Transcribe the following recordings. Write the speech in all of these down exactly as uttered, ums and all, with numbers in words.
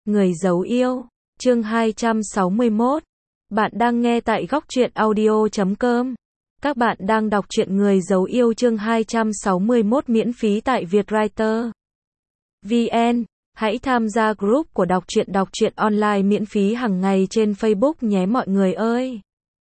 Người giấu yêu, chương hai trăm sáu mươi mốt. Bạn đang nghe tại góc truyện audio chấm com. Các bạn đang đọc truyện Người giấu yêu chương hai trăm sáu mươi mốt miễn phí tại Vietwriter vê en. Hãy tham gia group của đọc truyện đọc truyện online miễn phí hàng ngày trên Facebook nhé mọi người ơi.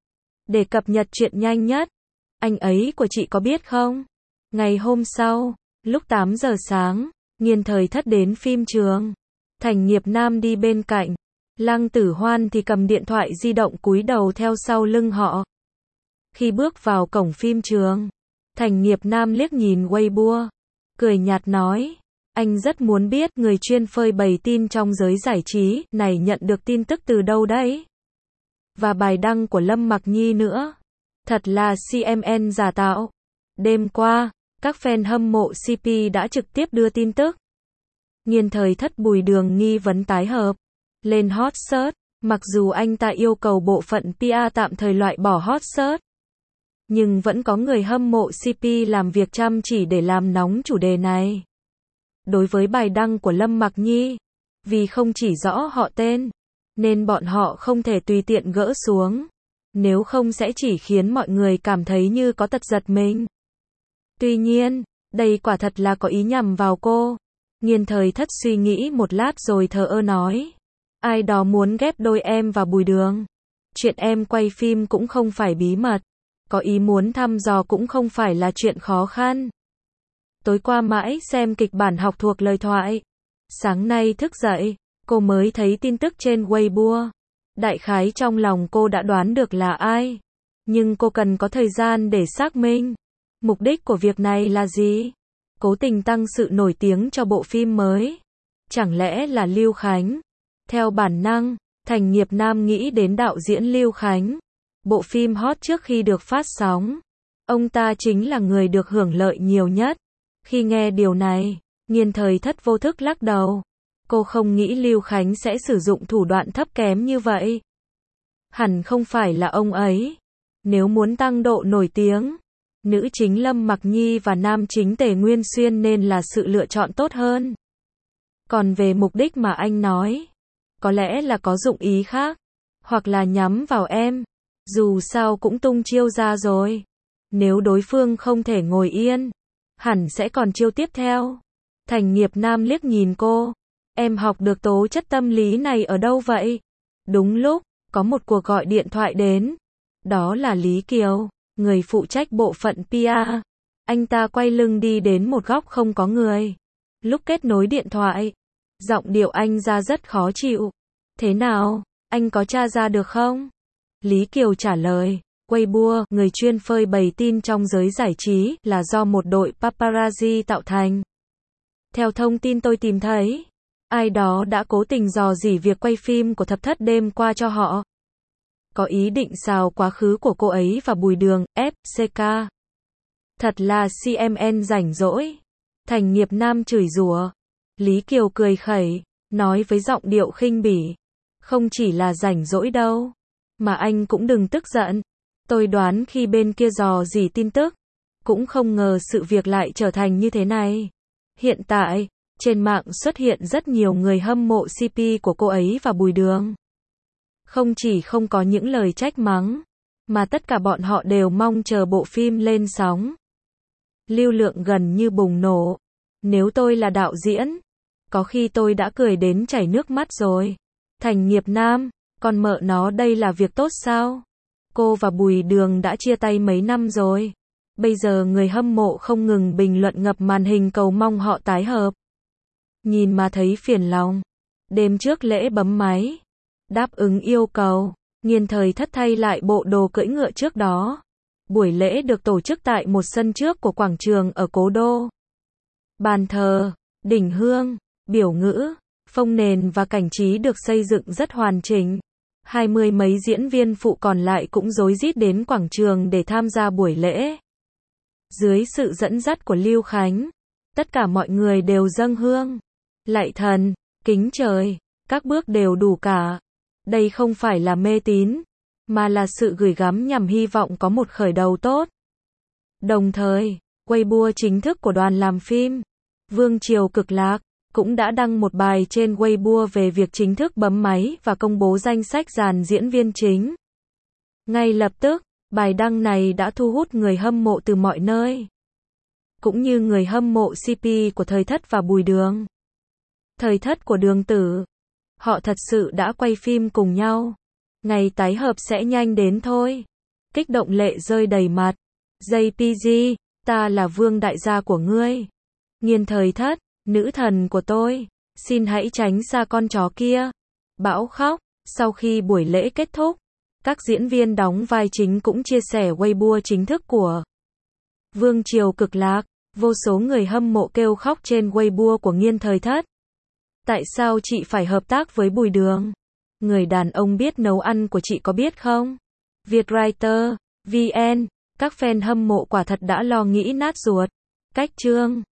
Để cập nhật truyện nhanh nhất. Anh ấy của chị có biết không? Ngày hôm sau, lúc tám giờ sáng, Nghiên Thời Thất đến phim trường. Thành Nghiệp Nam đi bên cạnh. Lăng Tử Hoan thì cầm điện thoại di động cúi đầu theo sau lưng họ. Khi bước vào cổng phim trường, Thành Nghiệp Nam liếc nhìn Weibo, cười nhạt nói, anh rất muốn biết người chuyên phơi bày tin trong giới giải trí này nhận được tin tức từ đâu đấy. Và bài đăng của Lâm Mặc Nhi nữa. Thật là xê em en giả tạo. Đêm qua, các fan hâm mộ xê pê đã trực tiếp đưa tin tức. Nghiên Thời Thất Bùi Đường nghi vấn tái hợp lên hot search, mặc dù anh ta yêu cầu bộ phận pê e tạm thời loại bỏ hot search, nhưng vẫn có người hâm mộ xê pê làm việc chăm chỉ để làm nóng chủ đề này. Đối với bài đăng của Lâm Mặc Nhi, vì không chỉ rõ họ tên, nên bọn họ không thể tùy tiện gỡ xuống, nếu không sẽ chỉ khiến mọi người cảm thấy như có tật giật mình. Tuy nhiên, đây quả thật là có ý nhằm vào cô. Nghiên Thời Thất suy nghĩ một lát rồi thờ ơ nói, ai đó muốn ghép đôi em và Bùi Đường. Chuyện em quay phim cũng không phải bí mật, có ý muốn thăm dò cũng không phải là chuyện khó khăn. Tối qua mãi xem kịch bản học thuộc lời thoại. Sáng nay thức dậy, cô mới thấy tin tức trên Weibo. Đại khái trong lòng cô đã đoán được là ai, nhưng cô cần có thời gian để xác minh. Mục đích của việc này là gì? Cố tình tăng sự nổi tiếng cho bộ phim mới. Chẳng lẽ là Lưu Khánh? Theo bản năng, Thành Nghiệp Nam nghĩ đến đạo diễn Lưu Khánh. Bộ phim hot trước khi được phát sóng, ông ta chính là người được hưởng lợi nhiều nhất. Khi nghe điều này, Nghiên Thời Thất vô thức lắc đầu. Cô không nghĩ Lưu Khánh sẽ sử dụng thủ đoạn thấp kém như vậy. Hẳn không phải là ông ấy. Nếu muốn tăng độ nổi tiếng, nữ chính Lâm Mặc Nhi và nam chính Tề Nguyên Xuyên nên là sự lựa chọn tốt hơn. Còn về mục đích mà anh nói, có lẽ là có dụng ý khác, hoặc là nhắm vào em. Dù sao cũng tung chiêu ra rồi. Nếu đối phương không thể ngồi yên, hẳn sẽ còn chiêu tiếp theo. Thành Nghiệp Nam liếc nhìn cô. Em học được tố chất tâm lý này ở đâu vậy? Đúng lúc, có một cuộc gọi điện thoại đến. Đó là Lý Kiều, người phụ trách bộ phận pê e. Anh ta quay lưng đi đến một góc không có người. Lúc kết nối điện thoại, giọng điệu anh ra rất khó chịu. Thế nào, anh có tra ra được không? Lý Kiều trả lời, Weibo, người chuyên phơi bày tin trong giới giải trí, là do một đội paparazzi tạo thành. Theo thông tin tôi tìm thấy, ai đó đã cố tình dò dỉ việc quay phim của Thập Thất đêm qua cho họ. Có ý định xào quá khứ của cô ấy và Bùi Đường, ép xê ca. Thật là xê em en rảnh rỗi. Thành Nghiệp Nam chửi rủa. Lý Kiều cười khẩy, nói với giọng điệu khinh bỉ. Không chỉ là rảnh rỗi đâu, mà anh cũng đừng tức giận. Tôi đoán khi bên kia dò dỉ tin tức, cũng không ngờ sự việc lại trở thành như thế này. Hiện tại, trên mạng xuất hiện rất nhiều người hâm mộ xê pê của cô ấy và Bùi Đường. Không chỉ không có những lời trách mắng, mà tất cả bọn họ đều mong chờ bộ phim lên sóng. Lưu lượng gần như bùng nổ. Nếu tôi là đạo diễn, có khi tôi đã cười đến chảy nước mắt rồi. Thành Nghiệp Nam, còn mợ nó đây là việc tốt sao? Cô và Bùi Đường đã chia tay mấy năm rồi. Bây giờ người hâm mộ không ngừng bình luận ngập màn hình cầu mong họ tái hợp. Nhìn mà thấy phiền lòng. Đêm trước lễ bấm máy, đáp ứng yêu cầu, Nghiên Thời Thất thay lại bộ đồ cưỡi ngựa trước đó. Buổi lễ được tổ chức tại một sân trước của quảng trường ở Cố Đô. Bàn thờ, đỉnh hương, biểu ngữ, phông nền và cảnh trí được xây dựng rất hoàn chỉnh. Hai mươi mấy diễn viên phụ còn lại cũng rối rít đến quảng trường để tham gia buổi lễ. Dưới sự dẫn dắt của Lưu Khánh, tất cả mọi người đều dâng hương, lạy thần, kính trời, các bước đều đủ cả. Đây không phải là mê tín, mà là sự gửi gắm nhằm hy vọng có một khởi đầu tốt. Đồng thời, Weibo chính thức của đoàn làm phim Vương Triều Cực Lạc cũng đã đăng một bài trên Weibo về việc chính thức bấm máy và công bố danh sách dàn diễn viên chính. Ngay lập tức, bài đăng này đã thu hút người hâm mộ từ mọi nơi, cũng như người hâm mộ xê pê của Thời Thất và Bùi Đường. Thời Thất của Đường Tử. Họ thật sự đã quay phim cùng nhau. Ngày tái hợp sẽ nhanh đến thôi. Kích động lệ rơi đầy mặt. gi pê giê, ta là vương đại gia của ngươi. Nghiên Thời Thất, nữ thần của tôi, xin hãy tránh xa con chó kia. Bão khóc. Sau khi buổi lễ kết thúc, các diễn viên đóng vai chính cũng chia sẻ Weibo chính thức của Vương Triều Cực Lạc. Vô số người hâm mộ kêu khóc trên Weibo của Nghiên Thời Thất. Tại sao chị phải hợp tác với Bùi Đường? Người đàn ông biết nấu ăn của chị có biết không? Vietwriter, vê en, các fan hâm mộ quả thật đã lo nghĩ nát ruột. Cách chương